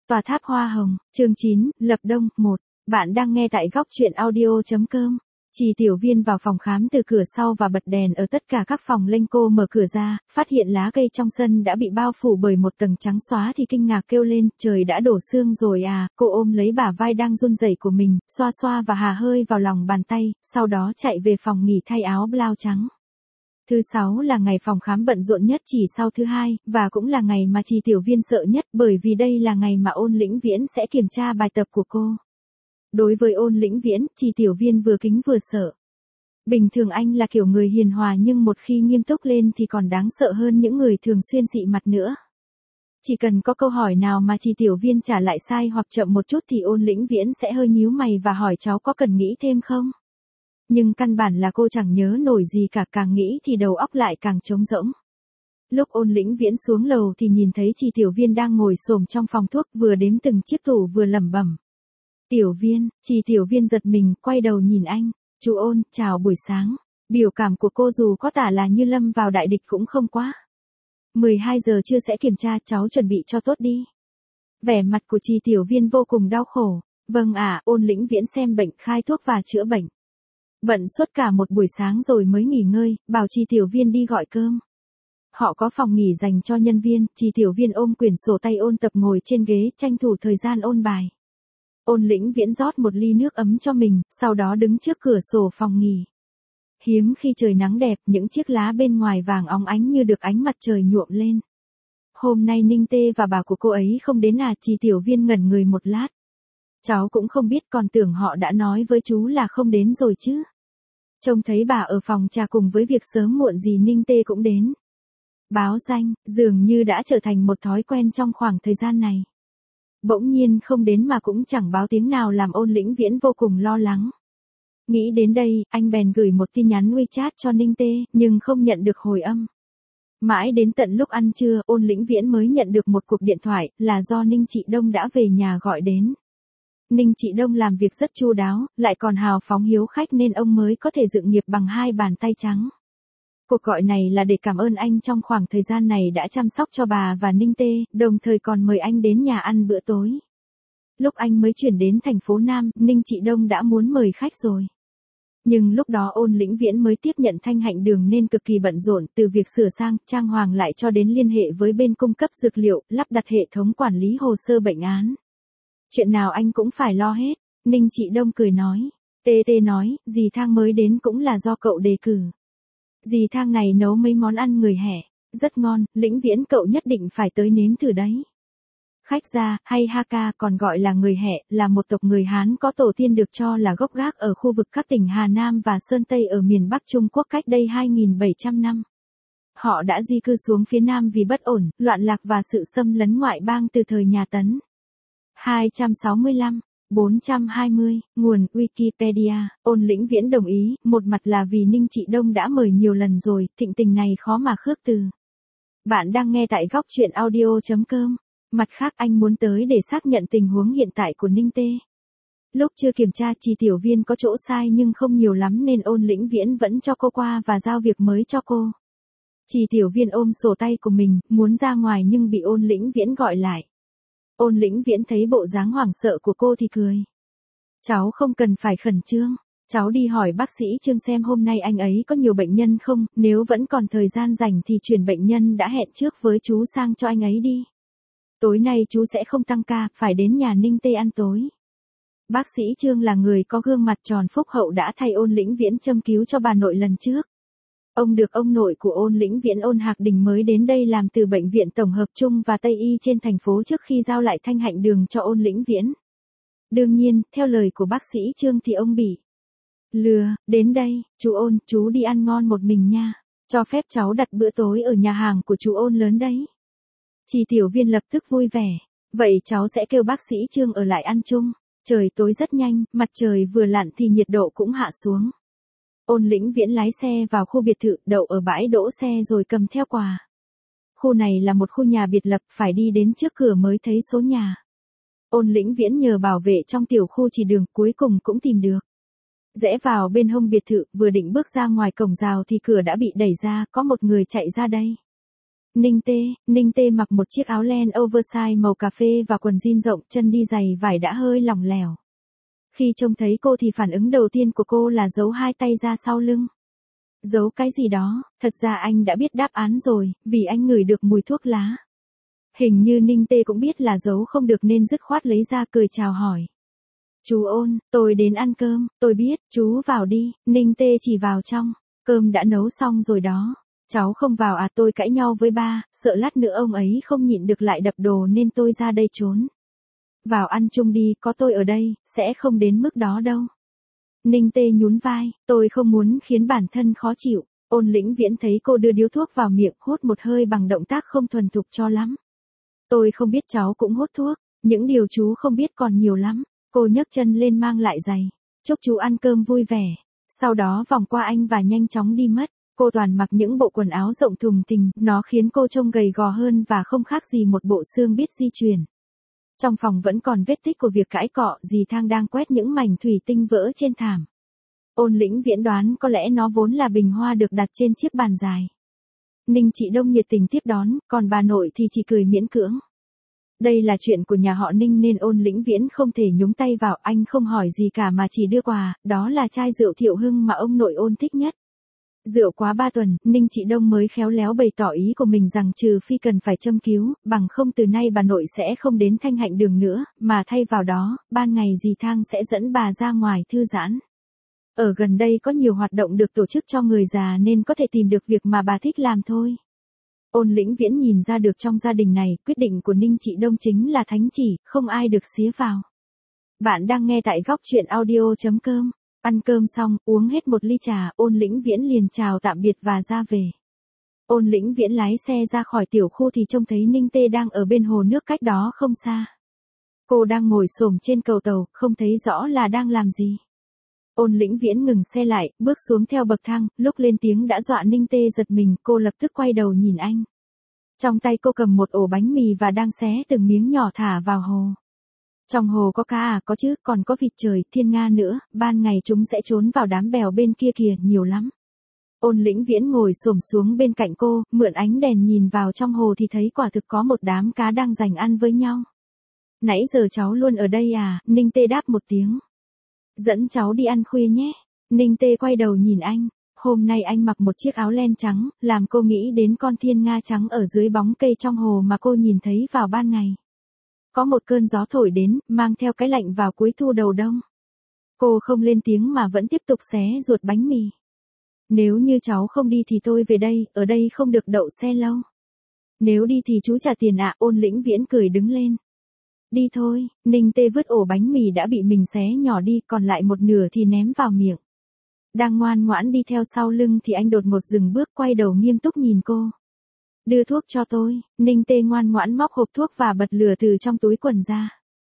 Tòa tháp hoa hồng, chương 9, Lập Đông, 1. Bạn đang nghe tại góc truyện audio.com. Trì Tiểu Viên vào phòng khám từ cửa sau và bật đèn ở tất cả các phòng lên. Cô mở cửa ra, phát hiện lá cây trong sân đã bị bao phủ bởi một tầng trắng xóa thì kinh ngạc kêu lên, trời đã đổ sương rồi à. Cô ôm lấy bả vai đang run rẩy của mình, xoa xoa và hà hơi vào lòng bàn tay, sau đó chạy về phòng nghỉ thay áo blau trắng. Thứ 6 là ngày phòng khám bận rộn nhất chỉ sau thứ 2, và cũng là ngày mà Trì Tiểu Viên sợ nhất bởi vì đây là ngày mà Ôn Lĩnh Viễn sẽ kiểm tra bài tập của cô. Đối với Ôn Lĩnh Viễn, Trì Tiểu Viên vừa kính vừa sợ. Bình thường anh là kiểu người hiền hòa nhưng một khi nghiêm túc lên thì còn đáng sợ hơn những người thường xuyên xị mặt nữa. Chỉ cần có câu hỏi nào mà Trì Tiểu Viên trả lại sai hoặc chậm một chút thì Ôn Lĩnh Viễn sẽ hơi nhíu mày và hỏi cháu có cần nghĩ thêm không? Nhưng căn bản là cô chẳng nhớ nổi gì cả, càng nghĩ thì đầu óc lại càng trống rỗng. Lúc Ôn Lĩnh Viễn xuống lầu thì nhìn thấy Trì Tiểu Viên đang ngồi xổm trong phòng thuốc vừa đếm từng chiếc tủ vừa lẩm bẩm. Tiểu Viên, Trì Tiểu Viên giật mình, quay đầu nhìn anh. Chú Ôn, chào buổi sáng. Biểu cảm của cô dù có tả là như lâm vào đại địch cũng không quá. 12 giờ trưa sẽ kiểm tra, cháu chuẩn bị cho tốt đi. Vẻ mặt của Trì Tiểu Viên vô cùng đau khổ. Vâng ạ, Ôn Lĩnh Viễn xem bệnh, khai thuốc và chữa bệnh. Bận suốt cả một buổi sáng rồi mới nghỉ ngơi, bảo Trì Tiểu Viên đi gọi cơm. Họ có phòng nghỉ dành cho nhân viên, Trì Tiểu Viên ôm quyển sổ tay ôn tập ngồi trên ghế, tranh thủ thời gian ôn bài. Ôn Lĩnh Viễn rót một ly nước ấm cho mình, sau đó đứng trước cửa sổ phòng nghỉ. Hiếm khi trời nắng đẹp, những chiếc lá bên ngoài vàng óng ánh như được ánh mặt trời nhuộm lên. Hôm nay Ninh Tê và bà của cô ấy không đến à? Trì Tiểu Viên ngẩn người một lát. Cháu cũng không biết, còn tưởng họ đã nói với chú là không đến rồi chứ. Trông thấy bà ở phòng trà cùng với việc sớm muộn gì Ninh Tê cũng đến. Báo danh, dường như đã trở thành một thói quen trong khoảng thời gian này. Bỗng nhiên không đến mà cũng chẳng báo tiếng nào làm Ôn Lĩnh Viễn vô cùng lo lắng. Nghĩ đến đây, anh bèn gửi một tin nhắn WeChat cho Ninh Tê, nhưng không nhận được hồi âm. Mãi đến tận lúc ăn trưa, Ôn Lĩnh Viễn mới nhận được một cuộc điện thoại, là do Ninh Chị Đông đã về nhà gọi đến. Ninh Chị Đông làm việc rất chu đáo, lại còn hào phóng hiếu khách nên ông mới có thể dựng nghiệp bằng hai bàn tay trắng. Cuộc gọi này là để cảm ơn anh trong khoảng thời gian này đã chăm sóc cho bà và Ninh Tê, đồng thời còn mời anh đến nhà ăn bữa tối. Lúc anh mới chuyển đến thành phố Nam, Ninh Chị Đông đã muốn mời khách rồi. Nhưng lúc đó Ôn Lĩnh Viễn mới tiếp nhận Thanh Hạnh Đường nên cực kỳ bận rộn, từ việc sửa sang, trang hoàng lại cho đến liên hệ với bên cung cấp dược liệu, lắp đặt hệ thống quản lý hồ sơ bệnh án. Chuyện nào anh cũng phải lo hết. Ninh Chị Đông cười nói. Tê Tê nói, dì Thang mới đến cũng là do cậu đề cử. Dì Thang này nấu mấy món ăn người Hẻ, rất ngon, Lĩnh Viễn cậu nhất định phải tới nếm thử đấy. Khách Gia, hay Hakka còn gọi là người Hẻ, là một tộc người Hán có tổ tiên được cho là gốc gác ở khu vực các tỉnh Hà Nam và Sơn Tây ở miền Bắc Trung Quốc cách đây 2.700 năm. Họ đã di cư xuống phía Nam vì bất ổn, loạn lạc và sự xâm lấn ngoại bang từ thời nhà Tấn. 265, 420, nguồn Wikipedia, Ôn Lĩnh Viễn đồng ý, một mặt là vì Ninh Chị Đông đã mời nhiều lần rồi, thịnh tình này khó mà khước từ. Bạn đang nghe tại góc truyện audio.com. Mặt khác anh muốn tới để xác nhận tình huống hiện tại của Ninh Tê. Lúc chưa kiểm tra Trì Tiểu Viên có chỗ sai nhưng không nhiều lắm nên Ôn Lĩnh Viễn vẫn cho cô qua và giao việc mới cho cô. Trì Tiểu Viên ôm sổ tay của mình, muốn ra ngoài nhưng bị Ôn Lĩnh Viễn gọi lại. Ôn Lĩnh Viễn thấy bộ dáng hoảng sợ của cô thì cười. Cháu không cần phải khẩn trương, cháu đi hỏi bác sĩ Trương xem hôm nay anh ấy có nhiều bệnh nhân không, nếu vẫn còn thời gian rảnh thì chuyển bệnh nhân đã hẹn trước với chú sang cho anh ấy đi. Tối nay chú sẽ không tăng ca, phải đến nhà Ninh Tê ăn tối. Bác sĩ Trương là người có gương mặt tròn phúc hậu đã thay Ôn Lĩnh Viễn châm cứu cho bà nội lần trước. Ông được ông nội của Ôn Lĩnh Viễn Ôn Hạc Đình mới đến đây làm từ bệnh viện tổng hợp Trung và Tây Y trên thành phố trước khi giao lại Thanh Hạnh Đường cho Ôn Lĩnh Viễn. Đương nhiên, theo lời của bác sĩ Trương thì ông bị lừa. Đến đây, chú Ôn, chú đi ăn ngon một mình nha. Cho phép cháu đặt bữa tối ở nhà hàng của chú Ôn lớn đấy. Trì Tiểu Viên lập tức vui vẻ. Vậy cháu sẽ kêu bác sĩ Trương ở lại ăn chung. Trời tối rất nhanh, mặt trời vừa lặn thì nhiệt độ cũng hạ xuống. Ôn Lĩnh Viễn lái xe vào khu biệt thự, đậu ở bãi đỗ xe rồi cầm theo quà. Khu này là một khu nhà biệt lập, phải đi đến trước cửa mới thấy số nhà. Ôn Lĩnh Viễn nhờ bảo vệ trong tiểu khu chỉ đường, cuối cùng cũng tìm được. Rẽ vào bên hông biệt thự, vừa định bước ra ngoài cổng rào thì cửa đã bị đẩy ra, có một người chạy ra đây. Ninh Tê mặc một chiếc áo len oversize màu cà phê và quần jean rộng, chân đi giày vải đã hơi lỏng lẻo. Khi trông thấy cô thì phản ứng đầu tiên của cô là giấu hai tay ra sau lưng. Giấu cái gì đó, thật ra anh đã biết đáp án rồi, vì anh ngửi được mùi thuốc lá. Hình như Ninh Tê cũng biết là giấu không được nên dứt khoát lấy ra cười chào hỏi. Chú Ôn, tôi đến ăn cơm, tôi biết, chú vào đi, Ninh Tê chỉ vào trong, cơm đã nấu xong rồi đó. Cháu không vào à, tôi cãi nhau với ba, sợ lát nữa ông ấy không nhịn được lại đập đồ nên tôi ra đây trốn. Vào ăn chung đi, có tôi ở đây, sẽ không đến mức đó đâu. Ninh Tê nhún vai, tôi không muốn khiến bản thân khó chịu. Ôn Lĩnh Viễn thấy cô đưa điếu thuốc vào miệng, hút một hơi bằng động tác không thuần thục cho lắm. Tôi không biết cháu cũng hút thuốc, những điều chú không biết còn nhiều lắm. Cô nhấc chân lên mang lại giày. Chúc chú ăn cơm vui vẻ. Sau đó vòng qua anh và nhanh chóng đi mất. Cô toàn mặc những bộ quần áo rộng thùng thình, nó khiến cô trông gầy gò hơn và không khác gì một bộ xương biết di chuyển. Trong phòng vẫn còn vết tích của việc cãi cọ, dì Thang đang quét những mảnh thủy tinh vỡ trên thảm. Ôn Lĩnh Viễn đoán có lẽ nó vốn là bình hoa được đặt trên chiếc bàn dài. Ninh Chị Đông nhiệt tình tiếp đón, còn bà nội thì chỉ cười miễn cưỡng. Đây là chuyện của nhà họ Ninh nên Ôn Lĩnh Viễn không thể nhúng tay vào, anh không hỏi gì cả mà chỉ đưa quà, đó là chai rượu Thiệu Hưng mà ông nội Ôn thích nhất. Rượu quá 3 tuần, Ninh Chị Đông mới khéo léo bày tỏ ý của mình rằng trừ phi cần phải châm cứu, bằng không từ nay bà nội sẽ không đến Thanh Hạnh Đường nữa, mà thay vào đó, ban ngày dì Thang sẽ dẫn bà ra ngoài thư giãn. Ở gần đây có nhiều hoạt động được tổ chức cho người già nên có thể tìm được việc mà bà thích làm thôi. Ôn Lĩnh Viễn nhìn ra được trong gia đình này, quyết định của Ninh Chị Đông chính là thánh chỉ, không ai được xía vào. Bạn đang nghe tại góc truyện audio.com. Ăn cơm xong, uống hết một ly trà, Ôn Lĩnh Viễn liền chào tạm biệt và ra về. Ôn Lĩnh Viễn lái xe ra khỏi tiểu khu thì trông thấy Ninh Tê đang ở bên hồ nước cách đó không xa. Cô đang ngồi xổm trên cầu tàu, không thấy rõ là đang làm gì. Ôn Lĩnh Viễn ngừng xe lại, bước xuống theo bậc thang, lúc lên tiếng đã dọa Ninh Tê giật mình, cô lập tức quay đầu nhìn anh. Trong tay cô cầm một ổ bánh mì và đang xé từng miếng nhỏ thả vào hồ. Trong hồ có cá à, có chứ, còn có vịt trời, thiên nga nữa, ban ngày chúng sẽ trốn vào đám bèo bên kia kìa, nhiều lắm. Ôn Lĩnh Viễn ngồi xổm xuống bên cạnh cô, mượn ánh đèn nhìn vào trong hồ thì thấy quả thực có một đám cá đang giành ăn với nhau. Nãy giờ cháu luôn ở đây à, Ninh Tê đáp một tiếng. Dẫn cháu đi ăn khuya nhé. Ninh Tê quay đầu nhìn anh. Hôm nay anh mặc một chiếc áo len trắng, làm cô nghĩ đến con thiên nga trắng ở dưới bóng cây trong hồ mà cô nhìn thấy vào ban ngày. Có một cơn gió thổi đến, mang theo cái lạnh vào cuối thu đầu đông. Cô không lên tiếng mà vẫn tiếp tục xé ruột bánh mì. Nếu như cháu không đi thì tôi về đây, ở đây không được đậu xe lâu. Nếu đi thì chú trả tiền ạ, Ôn Lĩnh Viễn cười đứng lên. Đi thôi, Ninh Tê vứt ổ bánh mì đã bị mình xé nhỏ đi, còn lại một nửa thì ném vào miệng. Đang ngoan ngoãn đi theo sau lưng thì anh đột ngột dừng bước, quay đầu nghiêm túc nhìn cô. Đưa thuốc cho tôi, Ninh Tê ngoan ngoãn móc hộp thuốc và bật lửa từ trong túi quần ra.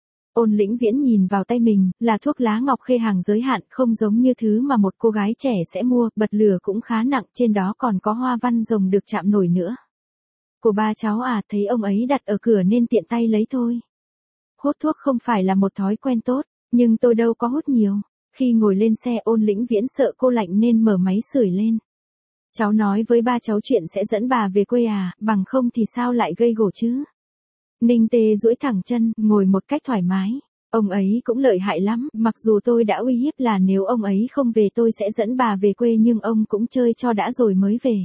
Ôn Lĩnh Viễn nhìn vào tay mình, là thuốc lá ngọc khê hàng giới hạn, không giống như thứ mà một cô gái trẻ sẽ mua, bật lửa cũng khá nặng, trên đó còn có hoa văn rồng được chạm nổi nữa. Của ba cháu à, thấy ông ấy đặt ở cửa nên tiện tay lấy thôi. Hút thuốc không phải là một thói quen tốt, nhưng tôi đâu có hút nhiều. Khi ngồi lên xe Ôn Lĩnh Viễn sợ cô lạnh nên mở máy sưởi lên. Cháu nói với ba cháu chuyện sẽ dẫn bà về quê à, bằng không thì sao lại gây gổ chứ. Ninh Tê duỗi thẳng chân, ngồi một cách thoải mái. Ông ấy cũng lợi hại lắm, mặc dù tôi đã uy hiếp là nếu ông ấy không về tôi sẽ dẫn bà về quê nhưng ông cũng chơi cho đã rồi mới về.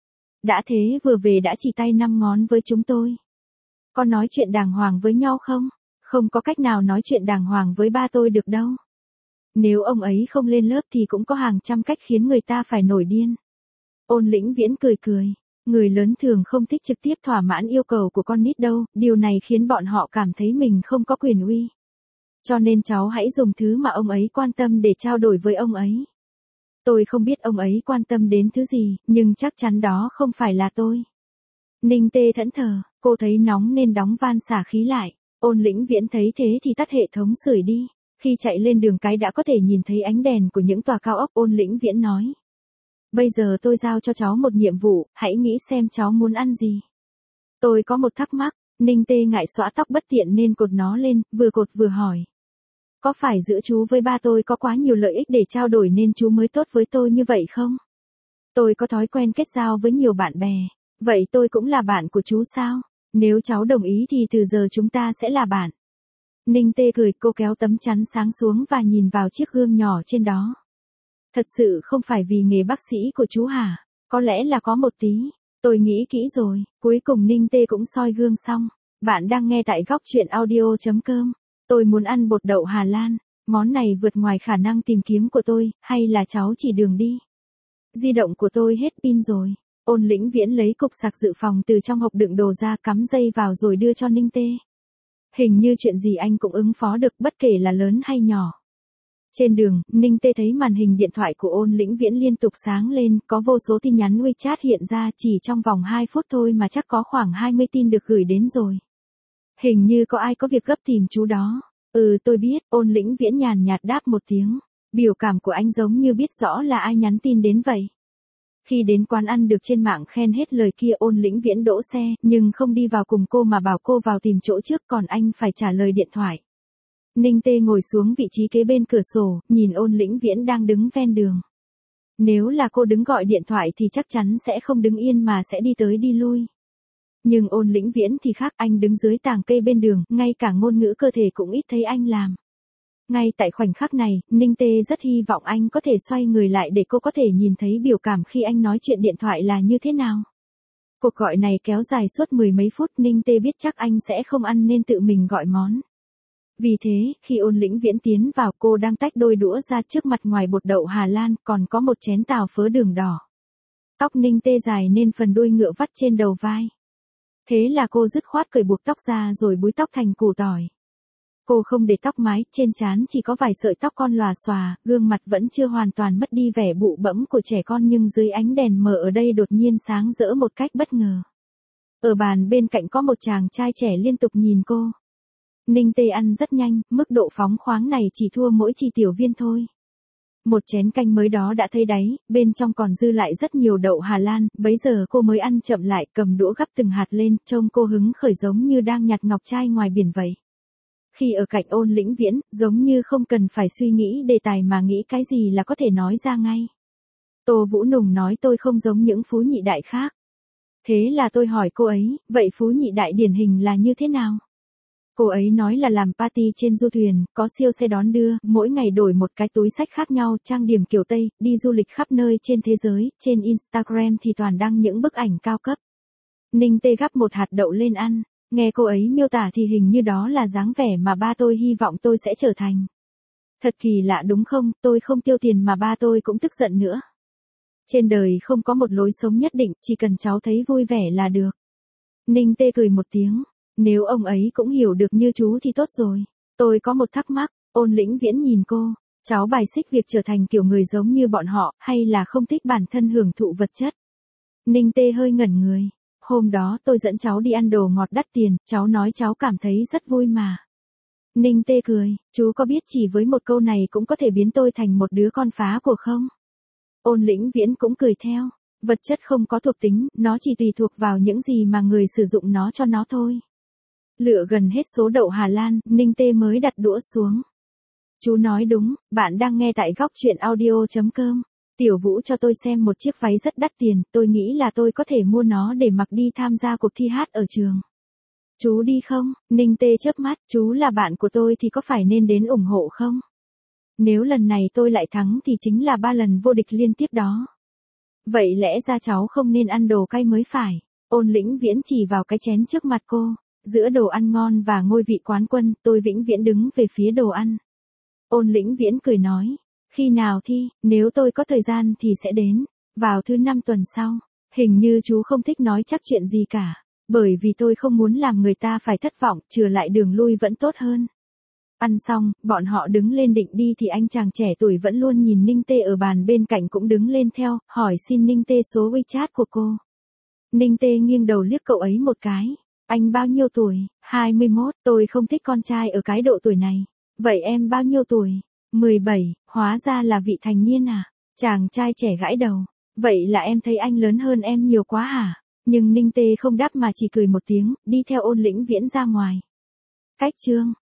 Đã thế vừa về đã chỉ tay 5 ngón với chúng tôi. Có nói chuyện đàng hoàng với nhau không? Không có cách nào nói chuyện đàng hoàng với ba tôi được đâu. Nếu ông ấy không lên lớp thì cũng có hàng trăm cách khiến người ta phải nổi điên. Ôn Lĩnh Viễn cười cười. Người lớn thường không thích trực tiếp thỏa mãn yêu cầu của con nít đâu, điều này khiến bọn họ cảm thấy mình không có quyền uy. Cho nên cháu hãy dùng thứ mà ông ấy quan tâm để trao đổi với ông ấy. Tôi không biết ông ấy quan tâm đến thứ gì, nhưng chắc chắn đó không phải là tôi. Ninh Tê thẫn thờ, cô thấy nóng nên đóng van xả khí lại. Ôn Lĩnh Viễn thấy thế thì tắt hệ thống sưởi đi. Khi chạy lên đường cái đã có thể nhìn thấy ánh đèn của những tòa cao ốc. Ôn Lĩnh Viễn nói. Bây giờ tôi giao cho cháu một nhiệm vụ, hãy nghĩ xem cháu muốn ăn gì. Tôi có một thắc mắc, Ninh Tê ngại xõa tóc bất tiện nên cột nó lên, vừa cột vừa hỏi. Có phải giữa chú với ba tôi có quá nhiều lợi ích để trao đổi nên chú mới tốt với tôi như vậy không? Tôi có thói quen kết giao với nhiều bạn bè. Vậy tôi cũng là bạn của chú sao? Nếu cháu đồng ý thì từ giờ chúng ta sẽ là bạn. Ninh Tê cười, cô kéo tấm chắn sáng xuống và nhìn vào chiếc gương nhỏ trên đó. Thật sự không phải vì nghề bác sĩ của chú hả? Có lẽ là có một tí. Tôi nghĩ kỹ rồi. Cuối cùng Ninh Tê cũng soi gương xong. Bạn đang nghe tại góc truyện audio.com. Tôi muốn ăn bột đậu Hà Lan. Món này vượt ngoài khả năng tìm kiếm của tôi, hay là cháu chỉ đường đi? Di động của tôi hết pin rồi. Ôn Lĩnh Viễn lấy cục sạc dự phòng từ trong hộp đựng đồ ra, cắm dây vào rồi đưa cho Ninh Tê. Hình như chuyện gì anh cũng ứng phó được, bất kể là lớn hay nhỏ. Trên đường, Ninh Tê thấy màn hình điện thoại của Ôn Lĩnh Viễn liên tục sáng lên, có vô số tin nhắn WeChat hiện ra, chỉ trong vòng 2 phút thôi mà chắc có khoảng 20 tin được gửi đến rồi. Hình như có ai có việc gấp tìm chú đó. Tôi biết, Ôn Lĩnh Viễn nhàn nhạt đáp một tiếng. Biểu cảm của anh giống như biết rõ là ai nhắn tin đến vậy. Khi đến quán ăn được trên mạng khen hết lời kia, Ôn Lĩnh Viễn đỗ xe, nhưng không đi vào cùng cô mà bảo cô vào tìm chỗ trước, còn anh phải trả lời điện thoại. Ninh Tê ngồi xuống vị trí kế bên cửa sổ, nhìn Ôn Lĩnh Viễn đang đứng ven đường. Nếu là cô đứng gọi điện thoại thì chắc chắn sẽ không đứng yên mà sẽ đi tới đi lui. Nhưng Ôn Lĩnh Viễn thì khác, anh đứng dưới tàng cây bên đường, ngay cả ngôn ngữ cơ thể cũng ít thấy anh làm. Ngay tại khoảnh khắc này, Ninh Tê rất hy vọng anh có thể xoay người lại để cô có thể nhìn thấy biểu cảm khi anh nói chuyện điện thoại là như thế nào. Cuộc gọi này kéo dài suốt 10 mấy phút, Ninh Tê biết chắc anh sẽ không ăn nên tự mình gọi món. Vì thế, khi Ôn Lĩnh Viễn tiến vào, cô đang tách đôi đũa ra, trước mặt ngoài bột đậu Hà Lan còn có một chén tàu phớ đường đỏ. Tóc Ninh Tê dài nên phần đuôi ngựa vắt trên đầu vai. Thế là cô dứt khoát cởi buộc tóc ra rồi búi tóc thành củ tỏi. Cô không để tóc mái, trên trán chỉ có vài sợi tóc con lòa xòa, gương mặt vẫn chưa hoàn toàn mất đi vẻ bụ bẫm của trẻ con, nhưng dưới ánh đèn mờ ở đây đột nhiên sáng rỡ một cách bất ngờ. Ở bàn bên cạnh có một chàng trai trẻ liên tục nhìn cô. Ninh Tê ăn rất nhanh, mức độ phóng khoáng này chỉ thua mỗi Chi Tiểu Viên thôi. Một chén canh mới đó đã thấy đáy, bên trong còn dư lại rất nhiều đậu Hà Lan, bấy giờ cô mới ăn chậm lại, cầm đũa gắp từng hạt lên, trông cô hứng khởi giống như đang nhặt ngọc trai ngoài biển vậy. Khi ở cạnh Ôn Lĩnh Viễn, giống như không cần phải suy nghĩ đề tài mà nghĩ cái gì là có thể nói ra ngay. Tô Vũ Nùng nói tôi không giống những phú nhị đại khác. Thế là tôi hỏi cô ấy, vậy phú nhị đại điển hình là như thế nào? Cô ấy nói là làm party trên du thuyền, có siêu xe đón đưa, mỗi ngày đổi một cái túi xách khác nhau, trang điểm kiểu Tây, đi du lịch khắp nơi trên thế giới, trên Instagram thì toàn đăng những bức ảnh cao cấp. Ninh Tê gắp một hạt đậu lên ăn, nghe cô ấy miêu tả thì hình như đó là dáng vẻ mà ba tôi hy vọng tôi sẽ trở thành. Thật kỳ lạ đúng không, tôi không tiêu tiền mà ba tôi cũng tức giận nữa. Trên đời không có một lối sống nhất định, chỉ cần cháu thấy vui vẻ là được. Ninh Tê cười một tiếng. Nếu ông ấy cũng hiểu được như chú thì tốt rồi. Tôi có một thắc mắc, Ôn Lĩnh Viễn nhìn cô, cháu bài xích việc trở thành kiểu người giống như bọn họ, hay là không thích bản thân hưởng thụ vật chất? Ninh Tê hơi ngẩn người. Hôm đó tôi dẫn cháu đi ăn đồ ngọt đắt tiền, cháu nói cháu cảm thấy rất vui mà. Ninh Tê cười, chú có biết chỉ với một câu này cũng có thể biến tôi thành một đứa con phá của không? Ôn Lĩnh Viễn cũng cười theo. Vật chất không có thuộc tính, nó chỉ tùy thuộc vào những gì mà người sử dụng nó cho nó thôi. Lựa gần hết số đậu Hà Lan, Ninh Tê mới đặt đũa xuống. Chú nói đúng, bạn đang nghe tại góc truyện audio.com. Tiểu Vũ cho tôi xem một chiếc váy rất đắt tiền, tôi nghĩ là tôi có thể mua nó để mặc đi tham gia cuộc thi hát ở trường. Chú đi không? Ninh Tê chớp mắt, chú là bạn của tôi thì có phải nên đến ủng hộ không? Nếu lần này tôi lại thắng thì chính là 3 lần vô địch liên tiếp đó. Vậy lẽ ra cháu không nên ăn đồ cay mới phải. Ôn Lĩnh Viễn chỉ vào cái chén trước mặt cô. Giữa đồ ăn ngon và ngôi vị quán quân, tôi vĩnh viễn đứng về phía đồ ăn. Ôn Lĩnh Viễn cười nói. Khi nào thi, nếu tôi có thời gian thì sẽ đến. Vào thứ 5 tuần sau. Hình như chú không thích nói chắc chuyện gì cả. Bởi vì tôi không muốn làm người ta phải thất vọng, chừa lại đường lui vẫn tốt hơn. Ăn xong, bọn họ đứng lên định đi thì anh chàng trẻ tuổi vẫn luôn nhìn Ninh Tê ở bàn bên cạnh cũng đứng lên theo, hỏi xin Ninh Tê số WeChat của cô. Ninh Tê nghiêng đầu liếc cậu ấy một cái. Anh bao nhiêu tuổi? 21, tôi không thích con trai ở cái độ tuổi này. Vậy em bao nhiêu tuổi? 17, hóa ra là vị thành niên à? Chàng trai trẻ gãi đầu. Vậy là em thấy anh lớn hơn em nhiều quá hả? Nhưng Ninh Tê không đáp mà chỉ cười một tiếng, đi theo Ôn Lĩnh Viễn ra ngoài. Cách chương